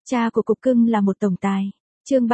Cha của cục cưng là một tổng tài. Chương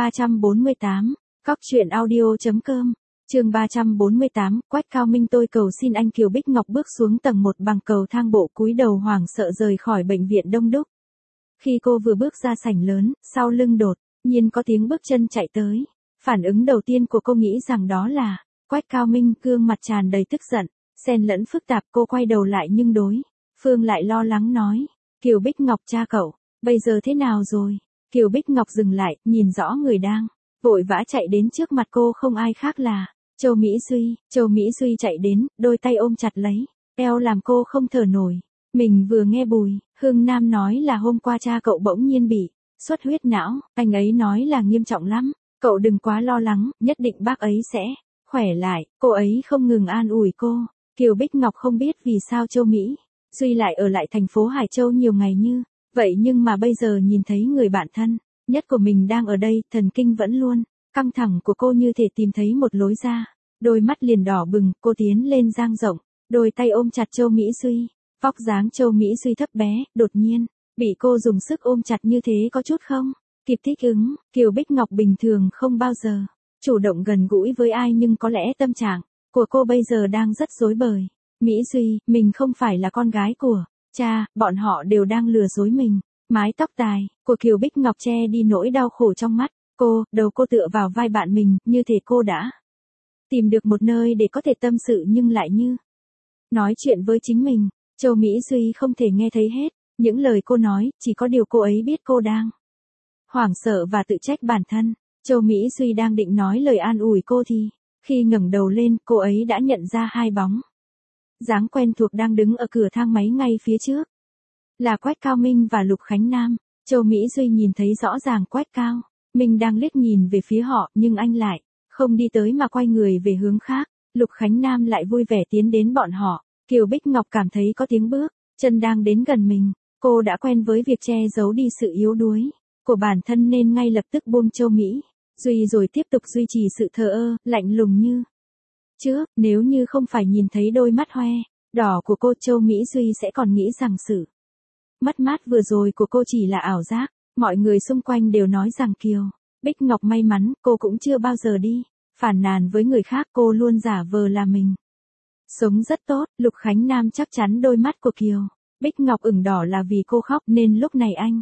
348, Cóc truyện audio.com. Chương 348, Quách Cao Minh tôi cầu xin anh. Kiều Bích Ngọc bước xuống tầng 1 bằng cầu thang bộ, cúi đầu hoảng sợ rời khỏi bệnh viện đông đúc. Khi cô vừa bước ra sảnh lớn, sau lưng đột nhiên có tiếng bước chân chạy tới. Phản ứng đầu tiên của cô nghĩ rằng đó là Quách Cao Minh, gương mặt tràn đầy tức giận, xen lẫn phức tạp. Cô quay đầu lại nhưng đối phương lại lo lắng nói: Kiều Bích Ngọc, cha cậu, bây giờ thế nào rồi? Kiều Bích Ngọc dừng lại, nhìn rõ người đang vội vã chạy đến trước mặt cô không ai khác là Châu Mỹ Duy. Châu Mỹ Duy chạy đến, đôi tay ôm chặt lấy eo làm cô không thở nổi. Mình vừa nghe Bùi Hưng Nam nói là hôm qua cha cậu bỗng nhiên bị xuất huyết não, anh ấy nói là nghiêm trọng lắm, cậu đừng quá lo lắng, nhất định bác ấy sẽ khỏe lại. Cô ấy không ngừng an ủi cô. Kiều Bích Ngọc không biết vì sao Châu Mỹ Duy lại ở lại thành phố Hải Châu nhiều ngày như vậy, nhưng mà bây giờ nhìn thấy người bạn thân nhất của mình đang ở đây, thần kinh vẫn luôn căng thẳng của cô như thể tìm thấy một lối ra. Đôi mắt liền đỏ bừng, cô tiến lên dang rộng đôi tay ôm chặt Châu Mỹ Duy. Vóc dáng Châu Mỹ Duy thấp bé, đột nhiên bị cô dùng sức ôm chặt như thế có chút không kịp thích ứng. Kiều Bích Ngọc bình thường không bao giờ chủ động gần gũi với ai, nhưng có lẽ tâm trạng của cô bây giờ đang rất rối bời. Mỹ Duy, mình không phải là con gái của cha, bọn họ đều đang lừa dối mình. Mái tóc dài của Kiều Bích Ngọc che đi nỗi đau khổ trong mắt cô, đầu cô tựa vào vai bạn mình, như thể cô đã tìm được một nơi để có thể tâm sự nhưng lại như nói chuyện với chính mình. Châu Mỹ Duy không thể nghe thấy hết những lời cô nói, chỉ có điều cô ấy biết cô đang hoảng sợ và tự trách bản thân. Châu Mỹ Duy đang định nói lời an ủi cô thì khi ngẩng đầu lên, cô ấy đã nhận ra hai bóng dáng quen thuộc đang đứng ở cửa thang máy ngay phía trước. Là Quách Cao Minh và Lục Khánh Nam. Châu Mỹ Duy nhìn thấy rõ ràng Quách Cao Minh đang liếc nhìn về phía họ, nhưng anh lại không đi tới mà quay người về hướng khác. Lục Khánh Nam lại vui vẻ tiến đến bọn họ. Kiều Bích Ngọc cảm thấy có tiếng bước chân đang đến gần mình. Cô đã quen với việc che giấu đi sự yếu đuối của bản thân nên ngay lập tức buông Châu Mỹ Duy rồi tiếp tục duy trì sự thờ ơ, lạnh lùng như trước. Nếu như không phải nhìn thấy đôi mắt hoe đỏ của cô, Châu Mỹ Duy sẽ còn nghĩ rằng sự mất mát vừa rồi của cô chỉ là ảo giác. Mọi người xung quanh đều nói rằng Kiều Bích Ngọc may mắn, cô cũng chưa bao giờ đi phàn nàn với người khác, cô luôn giả vờ là mình sống rất tốt. Lục Khánh Nam chắc chắn đôi mắt của Kiều Bích Ngọc ửng đỏ là vì cô khóc, nên lúc này anh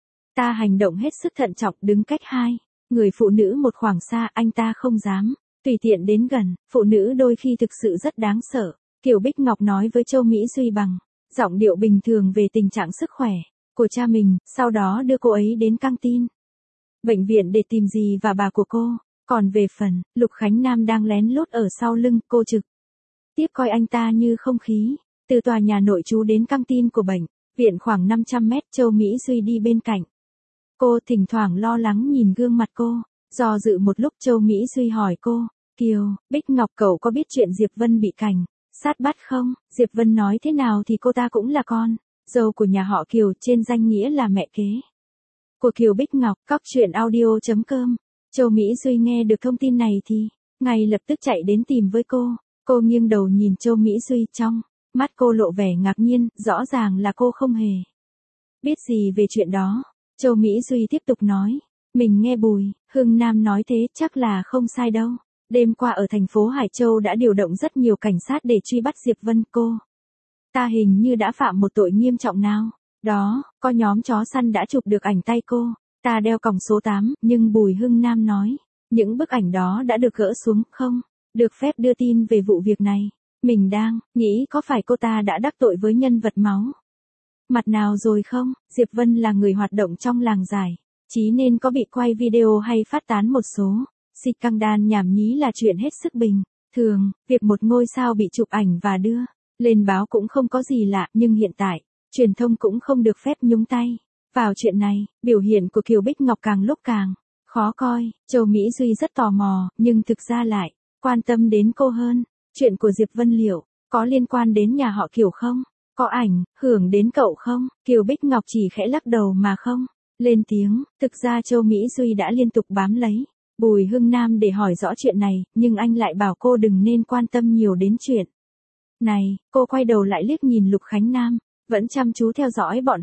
ta hành động hết sức thận trọng, đứng cách hai người phụ nữ một khoảng xa. Anh ta không dám tùy tiện đến gần. Phụ nữ đôi khi thực sự rất đáng sợ. Kiều Bích Ngọc nói với Châu Mỹ Duy bằng giọng điệu bình thường về tình trạng sức khỏe của cha mình, sau đó đưa cô ấy đến căng tin bệnh viện để tìm dì và bà của cô. Còn về phần Lục Khánh Nam đang lén lút ở sau lưng, cô trực tiếp coi anh ta như không khí. Từ tòa nhà nội trú đến căng tin của bệnh viện khoảng 500 mét, Châu Mỹ Duy đi bên cạnh cô, thỉnh thoảng lo lắng nhìn gương mặt cô. Do dự một lúc, Châu Mỹ Duy hỏi cô: Kiều Bích Ngọc, cậu có biết chuyện Diệp Vân bị cảnh sát bắt không? Diệp Vân nói thế nào thì cô ta cũng là con dâu của nhà họ Kiều, trên danh nghĩa là mẹ kế của Kiều Bích Ngọc. Cóc truyện audio.com. Châu Mỹ Duy nghe được thông tin này thì ngay lập tức chạy đến tìm với cô. Cô nghiêng đầu nhìn Châu Mỹ Duy, trong mắt cô lộ vẻ ngạc nhiên, rõ ràng là cô không hề biết gì về chuyện đó. Châu Mỹ Duy tiếp tục nói: Mình nghe Bùi Hưng Nam nói thế, chắc là không sai đâu. Đêm qua ở thành phố Hải Châu đã điều động rất nhiều cảnh sát để truy bắt Diệp Vân. Cô ta hình như đã phạm một tội nghiêm trọng nào đó. Có nhóm chó săn đã chụp được ảnh tay cô ta đeo còng số 8, nhưng Bùi Hưng Nam nói những bức ảnh đó đã được gỡ xuống, không được phép đưa tin về vụ việc này. Mình đang nghĩ có phải cô ta đã đắc tội với nhân vật máu mặt nào rồi không? Diệp Vân là người hoạt động trong làng giải trí nên có bị quay video hay phát tán một số scandal nhảm nhí là chuyện hết sức bình thường. Việc một ngôi sao bị chụp ảnh và đưa lên báo cũng không có gì lạ, nhưng hiện tại truyền thông cũng không được phép nhúng tay vào chuyện này. Biểu hiện của Kiều Bích Ngọc càng lúc càng khó coi. Châu Mỹ Duy rất tò mò, nhưng thực ra lại quan tâm đến cô hơn. Chuyện của Diệp Vân liệu có liên quan đến nhà họ Kiều không? Có ảnh hưởng đến cậu không? Kiều Bích Ngọc chỉ khẽ lắc đầu mà không lên tiếng. Thực ra Châu Mỹ Duy đã liên tục bám lấy Bùi Hưng Nam để hỏi rõ chuyện này, nhưng anh lại bảo cô đừng nên quan tâm nhiều đến chuyện này. Cô quay đầu lại liếc nhìn Lục Khánh Nam vẫn chăm chú theo dõi bọn họ.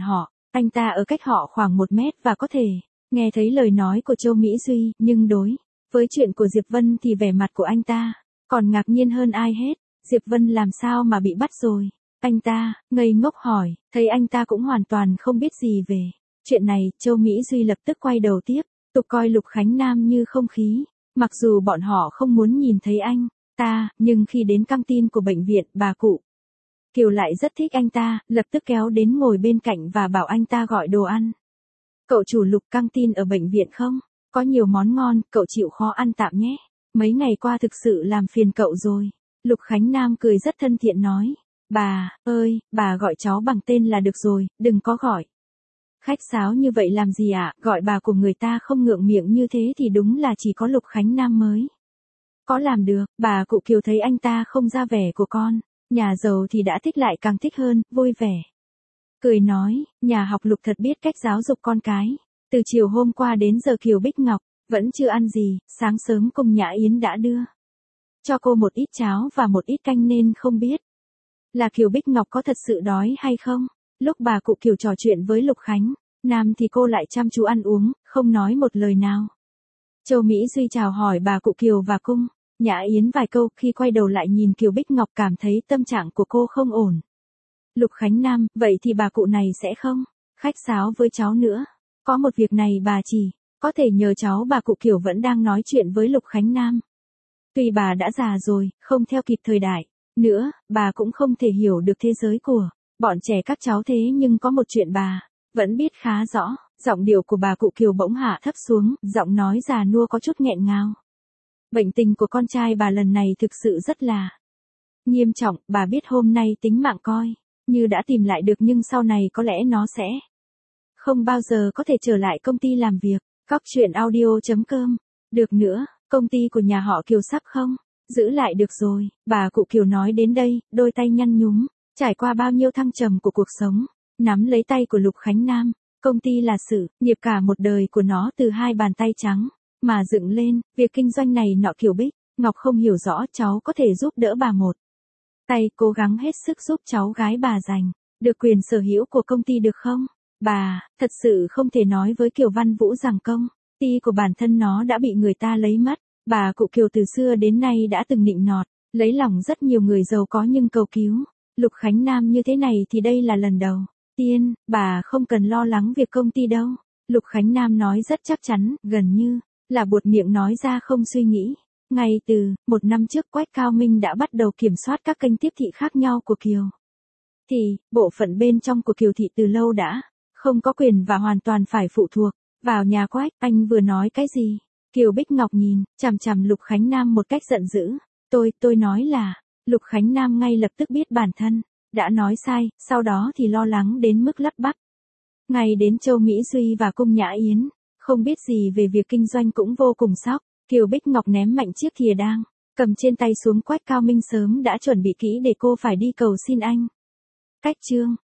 Anh ta ở cách họ khoảng 1 mét và có thể nghe thấy lời nói của Châu Mỹ Duy, nhưng đối với chuyện của Diệp Vân thì vẻ mặt của anh ta còn ngạc nhiên hơn ai hết. Diệp Vân làm sao mà bị bắt rồi? Anh ta ngây ngốc hỏi, thấy anh ta cũng hoàn toàn không biết gì về chuyện này, Châu Mỹ Duy lập tức quay đầu tiếp tục coi Lục Khánh Nam như không khí. Mặc dù bọn họ không muốn nhìn thấy anh ta, nhưng khi đến căng tin của bệnh viện, bà cụ Kiều lại rất thích anh ta, lập tức kéo đến ngồi bên cạnh và bảo anh ta gọi đồ ăn. Cậu chủ Lục, căng tin ở bệnh viện không? Có nhiều món ngon, cậu chịu khó ăn tạm nhé. Mấy ngày qua thực sự làm phiền cậu rồi. Lục Khánh Nam cười rất thân thiện nói. Bà ơi, bà gọi cháu bằng tên là được rồi, đừng có gọi khách sáo như vậy làm gì ạ? Gọi bà của người ta không ngượng miệng như thế thì đúng là chỉ có Lục Khánh Nam mới có làm được. Bà cụ Kiều thấy anh ta không ra vẻ của con nhà giàu thì đã thích, lại càng thích hơn, vui vẻ cười nói, nhà học Lục thật biết cách giáo dục con cái. Từ chiều hôm qua đến giờ Kiều Bích Ngọc vẫn chưa ăn gì, sáng sớm cùng Nhã Yến đã đưa cho cô một ít cháo và một ít canh nên không biết là Kiều Bích Ngọc có thật sự đói hay không. Lúc bà cụ Kiều trò chuyện với Lục Khánh Nam thì cô lại chăm chú ăn uống, không nói một lời nào. Châu Mỹ Duy chào hỏi bà cụ Kiều và cung Nhã Yến vài câu, khi quay đầu lại nhìn Kiều Bích Ngọc cảm thấy tâm trạng của cô không ổn. Lục Khánh Nam, vậy thì bà cụ này sẽ không khách sáo với cháu nữa. Có một việc này bà chỉ có thể nhờ cháu. Bà cụ Kiều vẫn đang nói chuyện với Lục Khánh Nam. Tuy bà đã già rồi, không theo kịp thời đại nữa, bà cũng không thể hiểu được thế giới của bọn trẻ các cháu, thế nhưng có một chuyện bà vẫn biết khá rõ. Giọng điệu của bà cụ Kiều bỗng hạ thấp xuống, giọng nói già nua có chút nghẹn ngào. Bệnh tình của con trai bà lần này thực sự rất là nghiêm trọng. Bà biết hôm nay tính mạng coi như đã tìm lại được, nhưng sau này có lẽ nó sẽ không bao giờ có thể trở lại công ty làm việc. Góc truyện audio.com. Được nữa, công ty của nhà họ Kiều sắp không giữ lại được rồi. Bà cụ Kiều nói đến đây, đôi tay nhăn nhúm, trải qua bao nhiêu thăng trầm của cuộc sống, nắm lấy tay của Lục Khánh Nam. Công ty là sự nghiệp cả một đời của nó, từ 2 bàn tay trắng mà dựng lên. Việc kinh doanh này nọ Kiều Bích Ngọc không hiểu rõ, cháu có thể giúp đỡ bà một tay, cố gắng hết sức giúp cháu gái bà giành được quyền sở hữu của công ty được không? Bà thật sự không thể nói với Kiều Văn Vũ rằng công ty của bản thân nó đã bị người ta lấy mất. Bà cụ Kiều từ xưa đến nay đã từng nịnh nọt lấy lòng rất nhiều người giàu có, nhưng cầu cứu Lục Khánh Nam như thế này thì đây là lần đầu tiên. Bà không cần lo lắng việc công ty đâu. Lục Khánh Nam nói rất chắc chắn, gần như là buột miệng nói ra không suy nghĩ. Ngay từ 1 năm trước, Quách Cao Minh đã bắt đầu kiểm soát các kênh tiếp thị khác nhau của Kiều Thị. Bộ phận bên trong của Kiều Thị từ lâu đã không có quyền và hoàn toàn phải phụ thuộc vào nhà Quách. Anh vừa nói cái gì? Kiều Bích Ngọc nhìn chằm chằm Lục Khánh Nam một cách giận dữ. Tôi nói là. Lục Khánh Nam ngay lập tức biết bản thân đã nói sai, sau đó thì lo lắng đến mức lắp bắp. Ngay đến Châu Mỹ Duy và cung Nhã Yến không biết gì về việc kinh doanh cũng vô cùng sốc. Kiều Bích Ngọc ném mạnh chiếc thìa đang cầm trên tay xuống. Quách Cao Minh sớm đã chuẩn bị kỹ để cô phải đi cầu xin anh. Cách chương